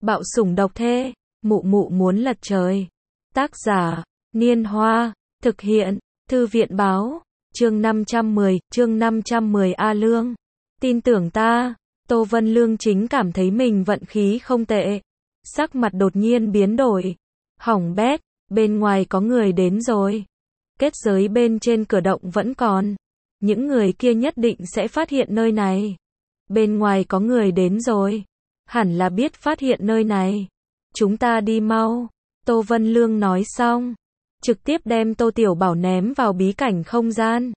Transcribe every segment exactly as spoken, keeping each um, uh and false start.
Bạo sủng độc thê, mụ mụ muốn lật trời. Tác giả, Niên Hoa, thực hiện, Thư viện báo, chương năm trăm mười, chương năm trăm mười A Lương. Tin tưởng ta, Tô Vân Lương chính cảm thấy mình vận khí không tệ. Sắc mặt đột nhiên biến đổi. Hỏng bét, bên ngoài có người đến rồi. Kết giới bên trên cửa động vẫn còn. Những người kia nhất định sẽ phát hiện nơi này. Bên ngoài có người đến rồi. Hẳn là biết phát hiện nơi này. Chúng ta đi mau. Tô Vân Lương nói xong. Trực tiếp đem Tô Tiểu Bảo ném vào bí cảnh không gian.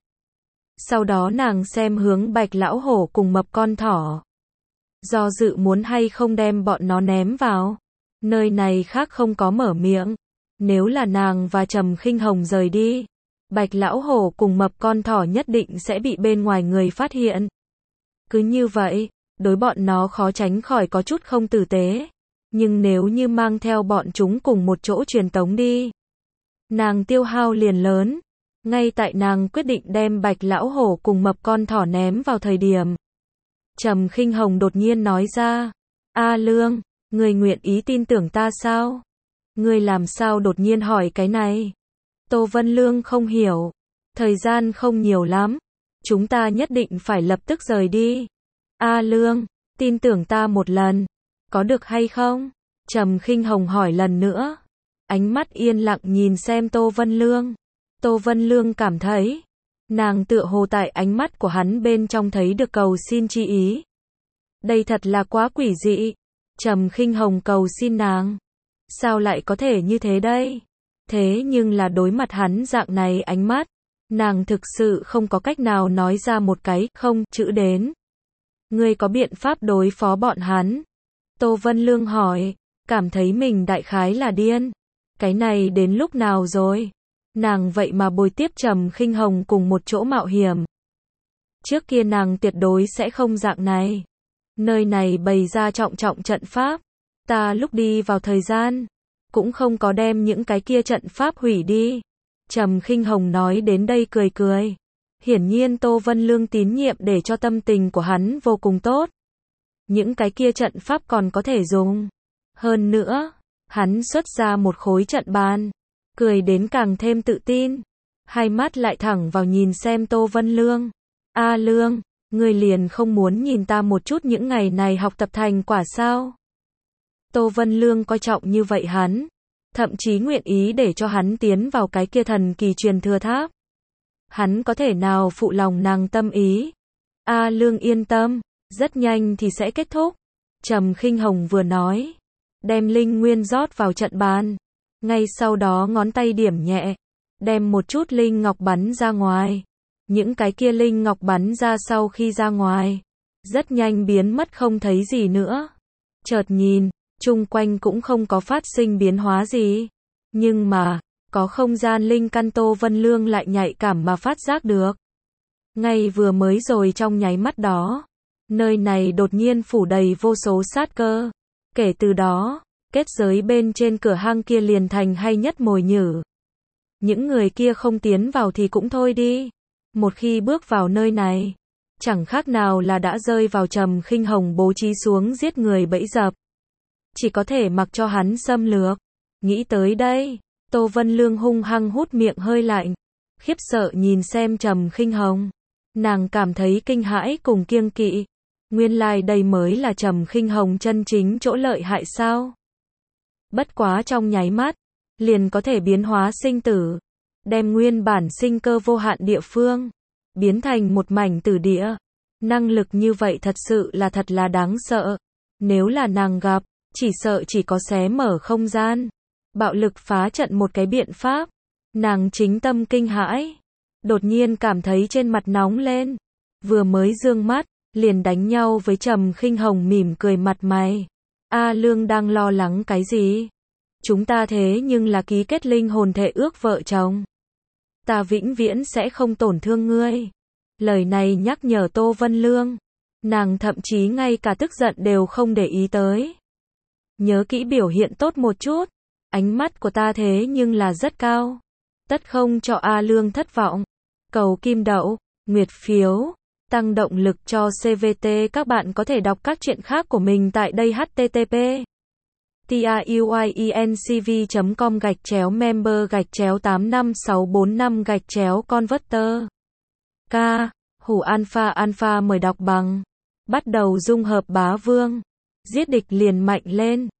Sau đó nàng xem hướng Bạch Lão Hổ cùng Mập Con Thỏ. Do dự muốn hay không đem bọn nó ném vào. Nơi này khác không có mở miệng. Nếu là nàng và Trầm Khinh Hồng rời đi, Bạch Lão Hổ cùng Mập Con Thỏ nhất định sẽ bị bên ngoài người phát hiện. Cứ như vậy, đối bọn nó khó tránh khỏi có chút không tử tế. Nhưng nếu như mang theo bọn chúng cùng một chỗ truyền tống đi, nàng tiêu hao liền lớn. Ngay tại nàng quyết định đem Bạch Lão Hổ cùng Mập Con Thỏ ném vào thời điểm, Trầm Khinh Hồng đột nhiên nói ra, A Lương, người nguyện ý tin tưởng ta sao? Ngươi làm sao đột nhiên hỏi cái này? Tô Vân Lương không hiểu. Thời gian không nhiều lắm. Chúng ta nhất định phải lập tức rời đi. A Lương, tin tưởng ta một lần. Có được hay không? Trầm Khinh Hồng hỏi lần nữa. Ánh mắt yên lặng nhìn xem Tô Vân Lương. Tô Vân Lương cảm thấy, nàng tựa hồ tại ánh mắt của hắn bên trong thấy được cầu xin chi ý. Đây thật là quá quỷ dị. Trầm Khinh Hồng cầu xin nàng. Sao lại có thể như thế đây? Thế nhưng là đối mặt hắn dạng này ánh mắt, nàng thực sự không có cách nào nói ra một cái không chữ đến. Ngươi có biện pháp đối phó bọn hắn? Tô Vân Lương hỏi, cảm thấy mình đại khái là điên. Cái này đến lúc nào rồi? Nàng vậy mà bồi tiếp Trầm Khinh Hồng cùng một chỗ mạo hiểm. Trước kia nàng tuyệt đối sẽ không dạng này. Nơi này bày ra trọng trọng trận pháp. Ta lúc đi vào thời gian, cũng không có đem những cái kia trận pháp hủy đi. Trầm Khinh Hồng nói đến đây cười cười. Hiển nhiên Tô Vân Lương tín nhiệm để cho tâm tình của hắn vô cùng tốt. Những cái kia trận pháp còn có thể dùng. Hơn nữa, hắn xuất ra một khối trận bàn, cười đến càng thêm tự tin. Hai mắt lại thẳng vào nhìn xem Tô Vân Lương. A Lương, ngươi liền không muốn nhìn ta một chút những ngày này học tập thành quả sao? Tô Vân Lương coi trọng như vậy hắn, thậm chí nguyện ý để cho hắn tiến vào cái kia thần kỳ truyền thừa tháp. Hắn có thể nào phụ lòng nàng tâm ý? A Lương yên tâm, rất nhanh thì sẽ kết thúc. Trầm Khinh Hồng vừa nói, đem linh nguyên rót vào trận bàn, ngay sau đó ngón tay điểm nhẹ, đem một chút linh ngọc bắn ra ngoài. Những cái kia linh ngọc bắn ra sau khi ra ngoài, rất nhanh biến mất không thấy gì nữa. Chợt nhìn, chung quanh cũng không có phát sinh biến hóa gì. Nhưng mà, có không gian linh căn Tô Vân Lương lại nhạy cảm mà phát giác được. Ngay vừa mới rồi trong nháy mắt đó, nơi này đột nhiên phủ đầy vô số sát cơ. Kể từ đó, kết giới bên trên cửa hang kia liền thành hay nhất mồi nhử. Những người kia không tiến vào thì cũng thôi đi. Một khi bước vào nơi này, chẳng khác nào là đã rơi vào Trầm Khinh Hồng bố trí xuống giết người bẫy dập. Chỉ có thể mặc cho hắn xâm lược. Nghĩ tới đây, Tô Vân Lương hung hăng hút miệng hơi lạnh, khiếp sợ nhìn xem Trầm Khinh Hồng. Nàng cảm thấy kinh hãi cùng kiêng kỵ. Nguyên lai đây mới là Trầm Khinh Hồng chân chính chỗ lợi hại sao? Bất quá trong nháy mắt, liền có thể biến hóa sinh tử, đem nguyên bản sinh cơ vô hạn địa phương biến thành một mảnh tử địa. Năng lực như vậy thật sự là thật là đáng sợ. Nếu là nàng gặp, chỉ sợ chỉ có xé mở không gian, bạo lực phá trận một cái biện pháp. Nàng chính tâm kinh hãi, đột nhiên cảm thấy trên mặt nóng lên, vừa mới dương mắt, liền đánh nhau với Trầm Khinh Hồng mỉm cười mặt mày. A Lương đang lo lắng cái gì? Chúng ta thế nhưng là ký kết linh hồn thệ ước vợ chồng. Ta vĩnh viễn sẽ không tổn thương ngươi. Lời này nhắc nhở Tô Vân Lương. Nàng thậm chí ngay cả tức giận đều không để ý tới. Nhớ kỹ biểu hiện tốt một chút. Ánh mắt của ta thế nhưng là rất cao. Tất không cho A Lương thất vọng. Cầu kim đậu, nguyệt phiếu, tăng động lực cho xê vê tê. Các bạn có thể đọc các truyện khác của mình tại đây. H T T P tiuyuincv chấm com gạch chéo member gạch chéo tám năm sáu bốn năm gạch chéo converter. K. Hủ alpha alpha mời đọc bằng. Bắt đầu dung hợp bá vương. Giết địch liền mạnh lên.